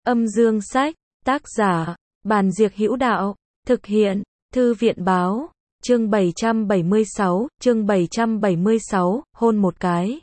Âm dương sách, tác giả, Bàn Diệc Hữu Đạo, thực hiện, Thư viện báo, chương 776, hôn một cái.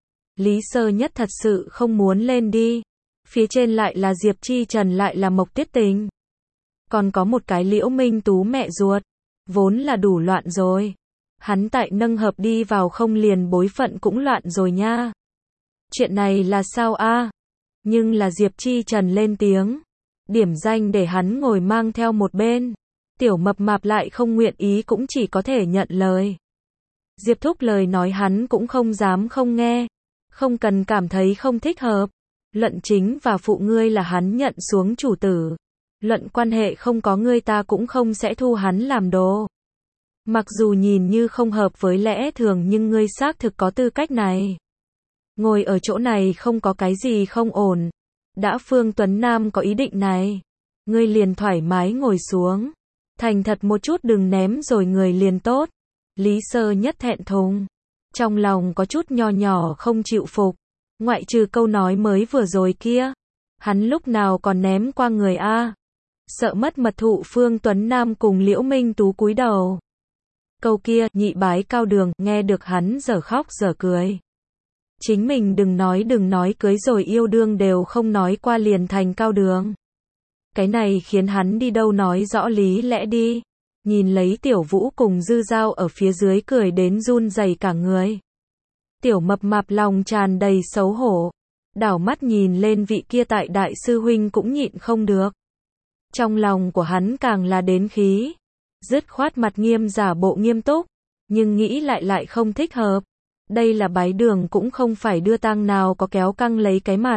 Lý Sơ Nhất thật sự không muốn lên đi. Phía trên lại là Diệp Chi Trần lại là Mộc Tuyết Tình. Còn có một cái Liễu Minh Tú mẹ ruột. Vốn là đủ loạn rồi. Hắn tại nâng hợp đi vào không liền bối phận cũng loạn rồi nha. Chuyện này là sao a? Nhưng là Diệp Chi Trần lên tiếng. Điểm danh để hắn ngồi mang theo một bên. Tiểu Mập Mạp lại không nguyện ý cũng chỉ có thể nhận lời. Diệp Thúc lời nói hắn cũng không dám không nghe. Không cần cảm thấy không thích hợp. Luận chính và phụ ngươi là hắn nhận xuống chủ tử. Luận quan hệ không có ngươi ta cũng không sẽ thu hắn làm đồ. Mặc dù nhìn như không hợp với lẽ thường nhưng ngươi xác thực có tư cách này. Ngồi ở chỗ này không có cái gì không ổn. Đã Phương Tuấn Nam có ý định này. Ngươi liền thoải mái ngồi xuống. Thành thật một chút đừng ném rồi người liền tốt. Lý Sơ Nhất thẹn thùng. Trong lòng có chút nho nhỏ không chịu phục. Ngoại trừ câu nói mới vừa rồi kia. Hắn lúc nào còn ném qua người a? Sợ mất mật thụ Phương Tuấn Nam cùng Liễu Minh Tú cúi đầu. Câu kia, nhị bái cao đường, nghe được hắn dở khóc dở cười. Chính mình đừng nói cưới rồi yêu đương đều không nói qua liền thành cao đường. Cái này khiến hắn đi đâu nói rõ lý lẽ đi. Nhìn lấy Tiểu Vũ cùng Dư Dao ở phía dưới cười đến run rẩy cả người. Tiểu Mập Mạp lòng tràn đầy xấu hổ. Đảo mắt nhìn lên vị kia tại đại sư huynh cũng nhịn không được. Trong lòng của hắn càng là đến khí. Dứt khoát mặt nghiêm giả bộ nghiêm túc. Nhưng nghĩ lại không thích hợp. Đây là bái đường cũng không phải đưa tang nào có kéo căng lấy cái mặt.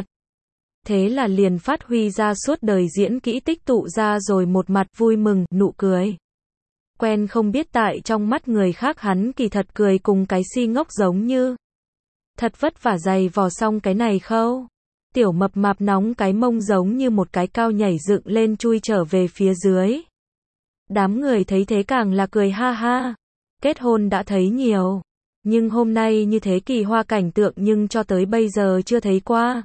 Thế là liền phát huy ra suốt đời diễn kỹ tích tụ ra rồi một mặt vui mừng, nụ cười. Quen không biết tại trong mắt người khác hắn kỳ thật cười cùng cái si ngốc giống như. Thật vất vả dày vò xong cái này khâu. Tiểu Mập Mạp nóng cái mông giống như một cái cao nhảy dựng lên chui trở về phía dưới. Đám người thấy thế càng là cười ha ha. Kết hôn đã thấy nhiều. Nhưng hôm nay như thế kỳ hoa cảnh tượng nhưng cho tới bây giờ chưa thấy qua.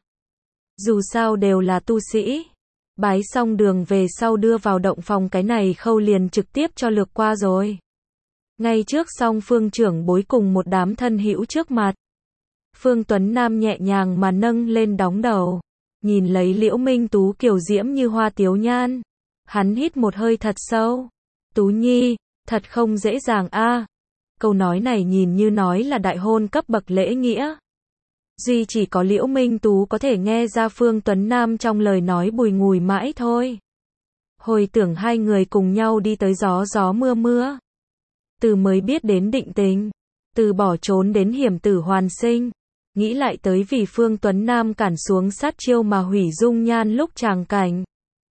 Dù sao đều là tu sĩ. Bái xong đường về sau đưa vào động phòng cái này khâu liền trực tiếp cho lược qua rồi. Ngay trước song phương trưởng bối cùng một đám thân hữu trước mặt. Phương Tuấn Nam nhẹ nhàng mà nâng lên đóng đầu. Nhìn lấy Liễu Minh Tú kiều diễm như hoa tiếu nhan. Hắn hít một hơi thật sâu. Tú Nhi, thật không dễ dàng a. Câu nói này nhìn như nói là đại hôn cấp bậc lễ nghĩa. Duy chỉ có Liễu Minh Tú có thể nghe ra Phương Tuấn Nam trong lời nói bùi ngùi mãi thôi. Hồi tưởng hai người cùng nhau đi tới gió mưa mưa. Từ mới biết đến định tình. Từ bỏ trốn đến hiểm tử hoàn sinh. Nghĩ lại tới vì Phương Tuấn Nam cản xuống sát chiêu mà hủy dung nhan lúc tràng cảnh.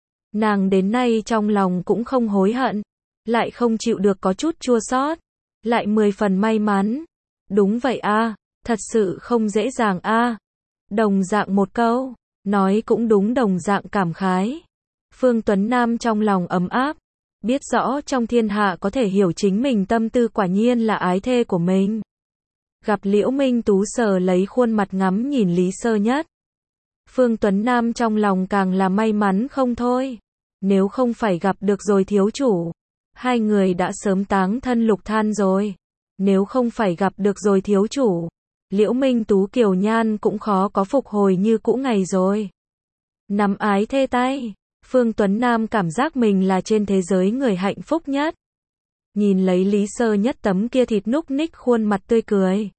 Nàng đến nay trong lòng cũng không hối hận. Lại không chịu được có chút chua xót. Lại 10 phần may mắn. Đúng vậy a, thật sự không dễ dàng a. Đồng dạng một câu, nói cũng đúng đồng dạng cảm khái. Phương Tuấn Nam trong lòng ấm áp, biết rõ trong thiên hạ có thể hiểu chính mình tâm tư quả nhiên là ái thê của mình. Gặp Liễu Minh Tú sờ lấy khuôn mặt ngắm nhìn Lý Sơ Nhất. Phương Tuấn Nam trong lòng càng là may mắn không thôi. Nếu không phải gặp được rồi thiếu chủ. Hai người đã sớm táng thân lục than rồi. Nếu không phải gặp được rồi thiếu chủ. Liễu Minh Tú kiều nhan cũng khó có phục hồi như cũ ngày rồi. Nắm ái thê tay. Phương Tuấn Nam cảm giác mình là trên thế giới người hạnh phúc nhất. Nhìn lấy Lý Sơ Nhất tấm kia thịt núc ních khuôn mặt tươi cười.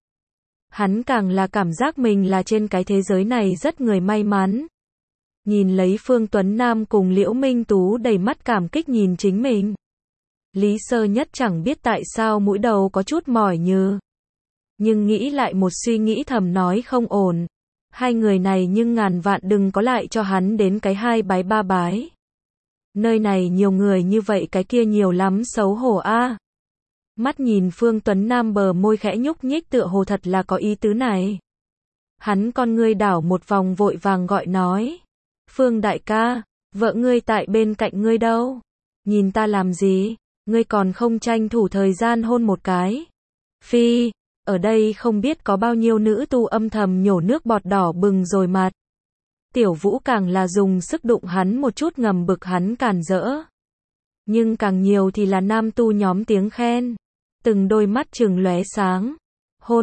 Hắn càng là cảm giác mình là trên cái thế giới này rất người may mắn. Nhìn lấy Phương Tuấn Nam cùng Liễu Minh Tú đầy mắt cảm kích nhìn chính mình. Lý Sơ Nhất chẳng biết tại sao mũi đầu có chút mỏi như. Nhưng nghĩ lại một suy nghĩ thầm nói không ổn. Hai người này nhưng ngàn vạn đừng có lại cho hắn đến cái 2 bái 3 bái. Nơi này nhiều người như vậy cái kia nhiều lắm xấu hổ a. Mắt nhìn Phương Tuấn Nam bờ môi khẽ nhúc nhích tựa hồ thật là có ý tứ này. Hắn con ngươi đảo một vòng vội vàng gọi nói. Phương đại ca, vợ ngươi tại bên cạnh ngươi đâu? Nhìn ta làm gì? Ngươi còn không tranh thủ thời gian hôn một cái. Phi, ở đây không biết có bao nhiêu nữ tu âm thầm nhổ nước bọt đỏ bừng rồi mặt. Tiểu Vũ càng là dùng sức đụng hắn một chút ngầm bực hắn cản rỡ. Nhưng càng nhiều thì là nam tu nhóm tiếng khen. Từng đôi mắt trừng lóe sáng. Hôn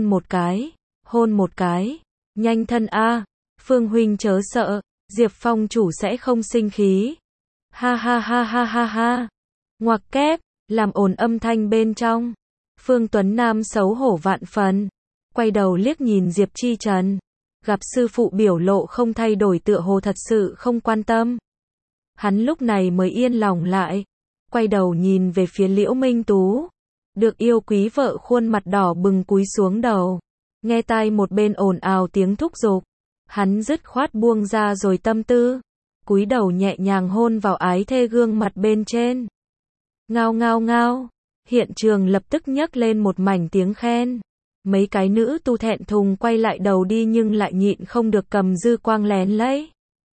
một cái, nhanh thân a, Phương huynh chớ sợ, Diệp Phong chủ sẽ không sinh khí. Ha ha ha ha ha ha. Ngoặc kép, làm ồn âm thanh bên trong. Phương Tuấn Nam xấu hổ vạn phần, quay đầu liếc nhìn Diệp Chi Trần, gặp sư phụ biểu lộ không thay đổi tựa hồ thật sự không quan tâm. Hắn lúc này mới yên lòng lại, quay đầu nhìn về phía Liễu Minh Tú, được yêu quý vợ khuôn mặt đỏ bừng cúi xuống đầu, nghe tai một bên ồn ào tiếng thúc giục, hắn dứt khoát buông ra rồi tâm tư, cúi đầu nhẹ nhàng hôn vào ái thê gương mặt bên trên. Ngao ngao ngao, hiện trường lập tức nhấc lên một mảnh tiếng khen. Mấy cái nữ tu thẹn thùng quay lại đầu đi nhưng lại nhịn không được cầm dư quang lén lấy.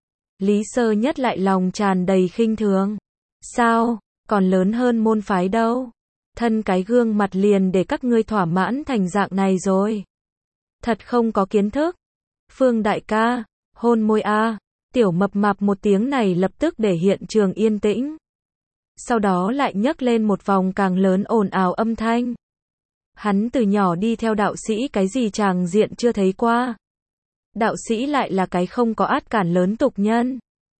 Lý Sơ Nhất lại lòng tràn đầy khinh thường. Sao, còn lớn hơn môn phái đâu. Thân cái gương mặt liền để các ngươi thỏa mãn thành dạng này rồi. Thật không có kiến thức. Phương đại ca, hôn môi a. Tiểu mập mạp một tiếng này lập tức để hiện trường yên tĩnh. Sau đó lại nhấc lên một vòng càng lớn ồn ào âm thanh. Hắn từ nhỏ đi theo đạo sĩ cái gì tràng diện chưa thấy qua. Đạo sĩ lại là cái không có át cản lớn tục nhân.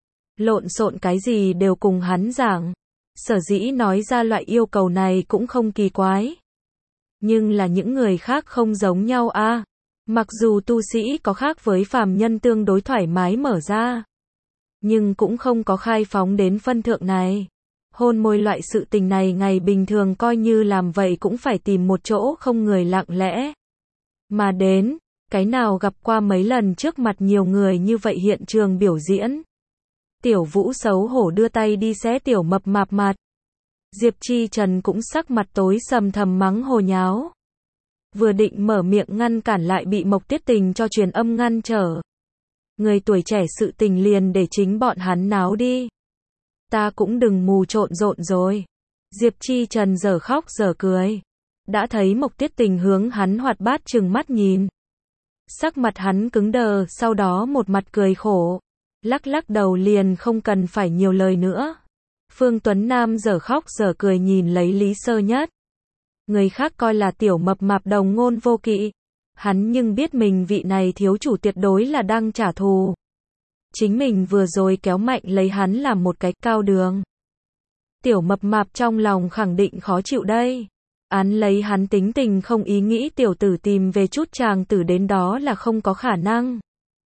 Lộn xộn cái gì đều cùng hắn giảng. Sở dĩ nói ra loại yêu cầu này cũng không kỳ quái. Nhưng là những người khác không giống nhau a. Mặc dù tu sĩ có khác với phàm nhân tương đối thoải mái mở ra, nhưng cũng không có khai phóng đến phân thượng này. Hôn môi loại sự tình này ngày bình thường coi như làm vậy cũng phải tìm một chỗ không người lặng lẽ. Mà đến, cái nào gặp qua mấy lần trước mặt nhiều người như vậy hiện trường biểu diễn. Tiểu Vũ xấu hổ đưa tay đi xé tiểu mập mạp mặt. Diệp Chi Trần cũng sắc mặt tối sầm thầm mắng hồ nháo. Vừa định mở miệng ngăn cản lại bị Mộc Tiết Tình cho truyền âm ngăn trở. Người tuổi trẻ sự tình liền để chính bọn hắn náo đi. Ta cũng đừng mù trộn rộn rồi. Diệp Chi Trần giờ khóc giờ cười. Đã thấy Mộc Tiết Tình hướng hắn hoạt bát trừng mắt nhìn. Sắc mặt hắn cứng đờ, sau đó một mặt cười khổ. Lắc lắc đầu liền không cần phải nhiều lời nữa. Phương Tuấn Nam giờ khóc giờ cười nhìn lấy Lý Sơ Nhất. Người khác coi là tiểu mập mạp đồng ngôn vô kỵ. Hắn nhưng biết mình vị này thiếu chủ tuyệt đối là đang trả thù. Chính mình vừa rồi kéo mạnh lấy hắn làm một cái cao đường. Tiểu mập mạp trong lòng khẳng định khó chịu đây. Án lấy hắn tính tình không ý nghĩ tiểu tử tìm về chút chàng tử đến đó là không có khả năng.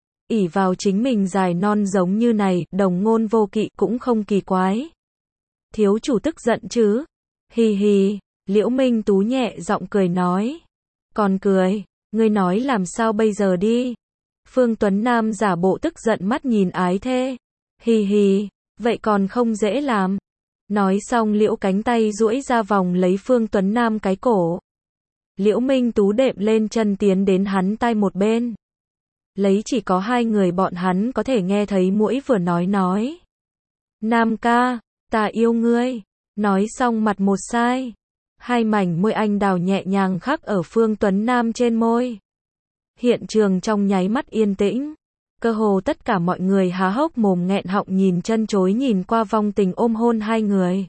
Ỷ vào chính mình dài non giống như này, đồng ngôn vô kỵ cũng không kỳ quái. Thiếu chủ tức giận chứ? Hi hi, Liễu Minh Tú nhẹ giọng cười nói. Còn cười, ngươi nói làm sao bây giờ đi? Phương Tuấn Nam giả bộ tức giận mắt nhìn ái thê. Hi hi, vậy còn không dễ làm. Nói xong Liễu cánh tay duỗi ra vòng lấy Phương Tuấn Nam cái cổ. Liễu Minh Tú đệm lên chân tiến đến hắn tai một bên. Lấy chỉ có hai người bọn hắn có thể nghe thấy mũi vừa nói. Nam ca, ta yêu ngươi. Nói xong mặt một sai. Hai mảnh môi anh đào nhẹ nhàng khắc ở Phương Tuấn Nam trên môi. Hiện trường trong nháy mắt yên tĩnh. Cơ hồ tất cả mọi người há hốc mồm nghẹn họng nhìn chân chối nhìn qua vong tình ôm hôn hai người.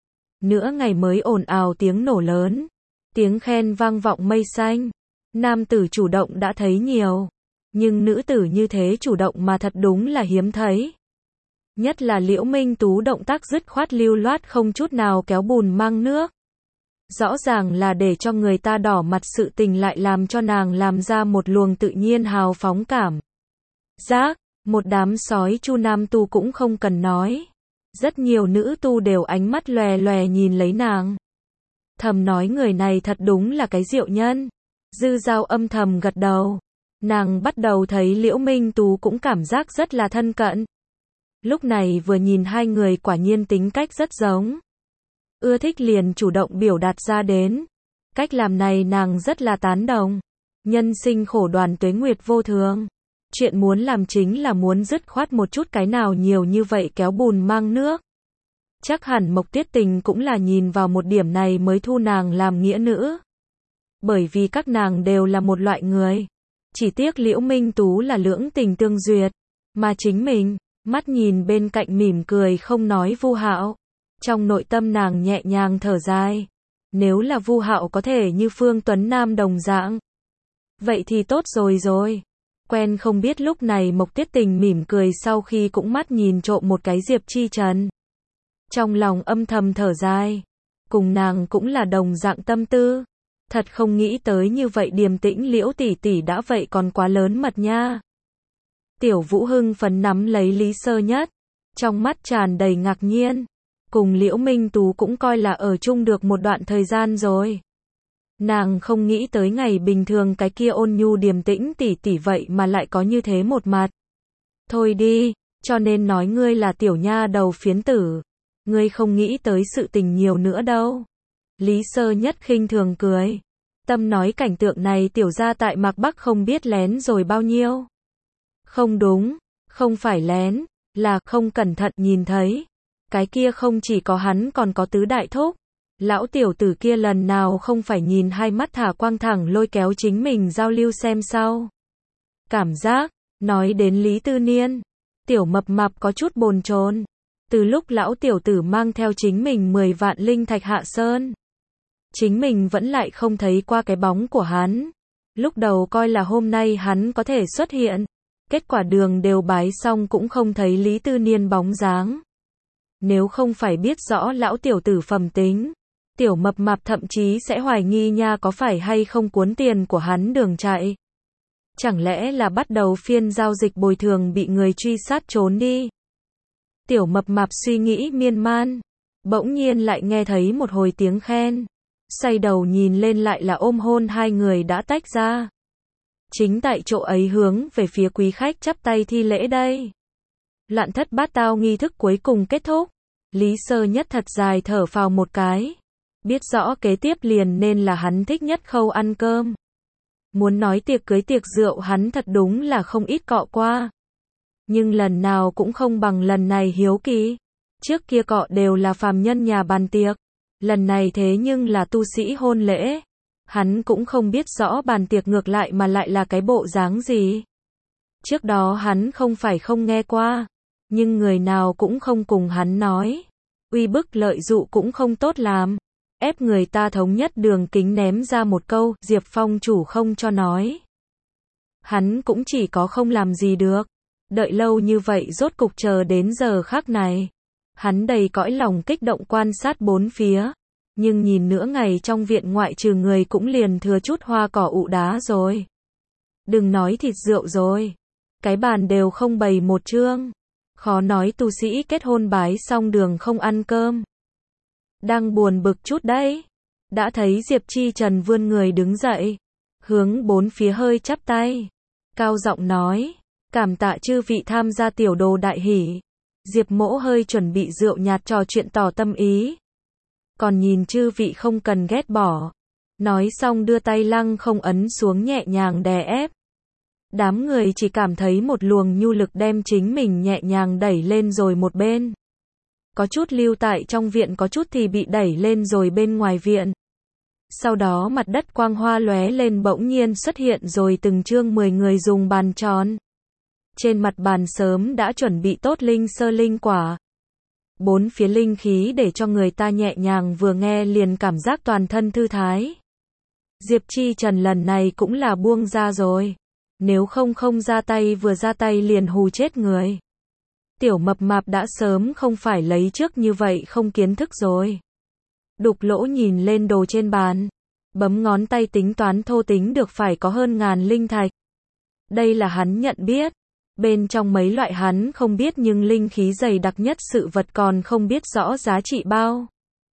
Nửa ngày mới ồn ào tiếng nổ lớn. Tiếng khen vang vọng mây xanh. Nam tử chủ động đã thấy nhiều. Nhưng nữ tử như thế chủ động mà thật đúng là hiếm thấy. Nhất là Liễu Minh Tú động tác dứt khoát lưu loát không chút nào kéo bùn mang nước. Rõ ràng là để cho người ta đỏ mặt sự tình lại làm cho nàng làm ra một luồng tự nhiên hào phóng cảm. Giác, một đám sói chu nam tu cũng không cần nói. Rất nhiều nữ tu đều ánh mắt lòe lòe nhìn lấy nàng. Thầm nói người này thật đúng là cái diệu nhân. Dư Giao âm thầm gật đầu. Nàng bắt đầu thấy Liễu Minh Tú cũng cảm giác rất là thân cận. Lúc này vừa nhìn hai người quả nhiên tính cách rất giống. Ưa thích liền chủ động biểu đạt ra đến. Cách làm này nàng rất là tán đồng. Nhân sinh khổ đoàn tuế nguyệt vô thường. Chuyện muốn làm chính là muốn dứt khoát một chút cái nào nhiều như vậy kéo bùn mang nước. Chắc hẳn Mộc Tiết Tình cũng là nhìn vào một điểm này mới thu nàng làm nghĩa nữ. Bởi vì các nàng đều là một loại người. Chỉ tiếc Liễu Minh Tú là lưỡng tình tương duyệt. Mà chính mình, mắt nhìn bên cạnh mỉm cười không nói Vu Hạo. Trong nội tâm nàng nhẹ nhàng thở dài. Nếu là Vu Hạo có thể như Phương Tuấn Nam đồng dạng, vậy thì tốt rồi. Quen không biết lúc này Mộc Tuyết Tình mỉm cười sau khi cũng mắt nhìn trộm một cái Diệp Chi Trần. Trong lòng âm thầm thở dài. Cùng nàng cũng là đồng dạng tâm tư. Thật không nghĩ tới như vậy điềm tĩnh Liễu tỷ tỷ đã vậy còn quá lớn mật nha. Tiểu Vũ hưng phấn nắm lấy Lý Sơ Nhất. Trong mắt tràn đầy ngạc nhiên. Cùng Liễu Minh Tú cũng coi là ở chung được một đoạn thời gian rồi. Nàng không nghĩ tới ngày bình thường cái kia ôn nhu điềm tĩnh tỷ tỷ vậy mà lại có như thế một mặt. Thôi đi, cho nên nói ngươi là tiểu nha đầu phiến tử. Ngươi không nghĩ tới sự tình nhiều nữa đâu. Lý Sơ Nhất khinh thường cười. Tâm nói cảnh tượng này tiểu gia tại Mạc Bắc không biết lén rồi bao nhiêu. Không đúng, không phải lén, là không cẩn thận nhìn thấy. Cái kia không chỉ có hắn còn có tứ đại thúc. Lão tiểu tử kia lần nào không phải nhìn hai mắt thả quang thẳng lôi kéo chính mình giao lưu xem sau. Cảm giác, nói đến Lý Tư Niên, tiểu mập mạp có chút bồn chồn. Từ lúc lão tiểu tử mang theo chính mình 10 vạn linh thạch hạ sơn, chính mình vẫn lại không thấy qua cái bóng của hắn. Lúc đầu coi là hôm nay hắn có thể xuất hiện, kết quả đường đều bái xong cũng không thấy Lý Tư Niên bóng dáng. Nếu không phải biết rõ lão tiểu tử phẩm tính, tiểu mập mạp thậm chí sẽ hoài nghi nha có phải hay không cuốn tiền của hắn đường chạy. Chẳng lẽ là bắt đầu phiên giao dịch bồi thường bị người truy sát trốn đi. Tiểu mập mạp suy nghĩ miên man, bỗng nhiên lại nghe thấy một hồi tiếng khen. Xoay đầu nhìn lên lại là ôm hôn hai người đã tách ra. Chính tại chỗ ấy hướng về phía quý khách chắp tay thi lễ đây. Loạn thất bát tao nghi thức cuối cùng kết thúc. Lý Sơ Nhất thật dài thở phào một cái. Biết rõ kế tiếp liền nên là hắn thích nhất khâu ăn cơm. Muốn nói tiệc cưới tiệc rượu hắn thật đúng là không ít cọ qua. Nhưng lần nào cũng không bằng lần này hiếu kỳ. Trước kia cọ đều là phàm nhân nhà bàn tiệc. Lần này thế nhưng là tu sĩ hôn lễ. Hắn cũng không biết rõ bàn tiệc ngược lại mà lại là cái bộ dáng gì. Trước đó hắn không phải không nghe qua. Nhưng người nào cũng không cùng hắn nói. Uy bức lợi dụ cũng không tốt làm. Ép người ta thống nhất đường kính ném ra một câu, Diệp Phong chủ không cho nói. Hắn cũng chỉ có không làm gì được. Đợi lâu như vậy rốt cục chờ đến giờ khắc này. Hắn đầy cõi lòng kích động quan sát bốn phía. Nhưng nhìn nửa ngày trong viện ngoại trừ người cũng liền thừa chút hoa cỏ ụ đá rồi. Đừng nói thịt rượu rồi. Cái bàn đều không bày một chương. Khó nói tu sĩ kết hôn bái xong đường không ăn cơm. Đang buồn bực chút đấy. Đã thấy Diệp Chi Trần vươn người đứng dậy. Hướng bốn phía hơi chắp tay. Cao giọng nói. Cảm tạ chư vị tham gia tiểu đồ đại hỷ. Diệp Mỗ hơi chuẩn bị rượu nhạt trò chuyện tỏ tâm ý. Còn nhìn chư vị không cần ghét bỏ. Nói xong đưa tay lăng không ấn xuống nhẹ nhàng đè ép. Đám người chỉ cảm thấy một luồng nhu lực đem chính mình nhẹ nhàng đẩy lên rồi một bên. Có chút lưu tại trong viện, có chút thì bị đẩy lên rồi bên ngoài viện. Sau đó mặt đất quang hoa lóe lên bỗng nhiên xuất hiện rồi từng chương 10 người dùng bàn tròn. Trên mặt bàn sớm đã chuẩn bị tốt linh sơ linh quả. Bốn phía linh khí để cho người ta nhẹ nhàng vừa nghe liền cảm giác toàn thân thư thái. Diệp Chi Trần lần này cũng là buông ra rồi. Nếu không ra tay vừa ra tay liền hù chết người. Tiểu mập mạp đã sớm không phải lấy trước như vậy không kiến thức rồi. Đục lỗ nhìn lên đồ trên bàn. Bấm ngón tay tính toán thô tính được phải có hơn 1000 linh thạch. Đây là hắn nhận biết. Bên trong mấy loại hắn không biết nhưng linh khí dày đặc nhất sự vật còn không biết rõ giá trị bao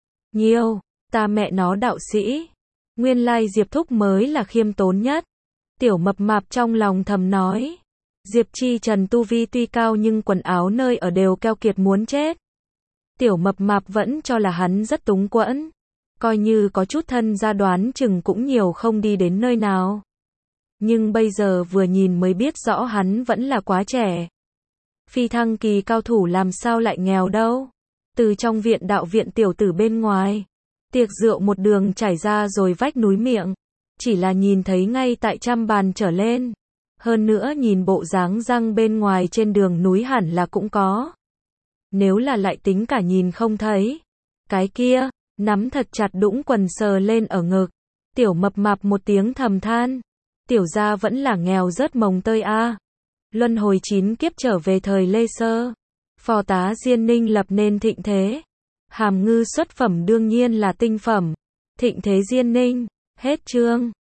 nhiêu. Ta mẹ nó đạo sĩ. Nguyên lai Diệp Thúc mới là khiêm tốn nhất. Tiểu mập mạp trong lòng thầm nói. Diệp Chi Trần tu vi tuy cao nhưng quần áo nơi ở đều keo kiệt muốn chết. Tiểu mập mạp vẫn cho là hắn rất túng quẫn. Coi như có chút thân ra đoán chừng cũng nhiều không đi đến nơi nào. Nhưng bây giờ vừa nhìn mới biết rõ hắn vẫn là quá trẻ. Phi thăng kỳ cao thủ làm sao lại nghèo đâu. Từ trong viện đạo viện tiểu tử bên ngoài. Tiệc rượu một đường trải ra rồi vách núi miệng. Chỉ là nhìn thấy ngay tại trăm bàn trở lên. Hơn nữa nhìn bộ dáng răng bên ngoài trên đường núi hẳn là cũng có. Nếu là lại tính cả nhìn không thấy. Cái kia, nắm thật chặt đũng quần sờ lên ở ngực. Tiểu mập mạp một tiếng thầm than. Tiểu gia vẫn là nghèo rớt mồng tơi a. Luân hồi 9 kiếp trở về thời Lê Sơ. Phò tá Diên Ninh lập nên thịnh thế. Hàm ngư xuất phẩm đương nhiên là tinh phẩm. Thịnh thế Diên Ninh. Hết chương.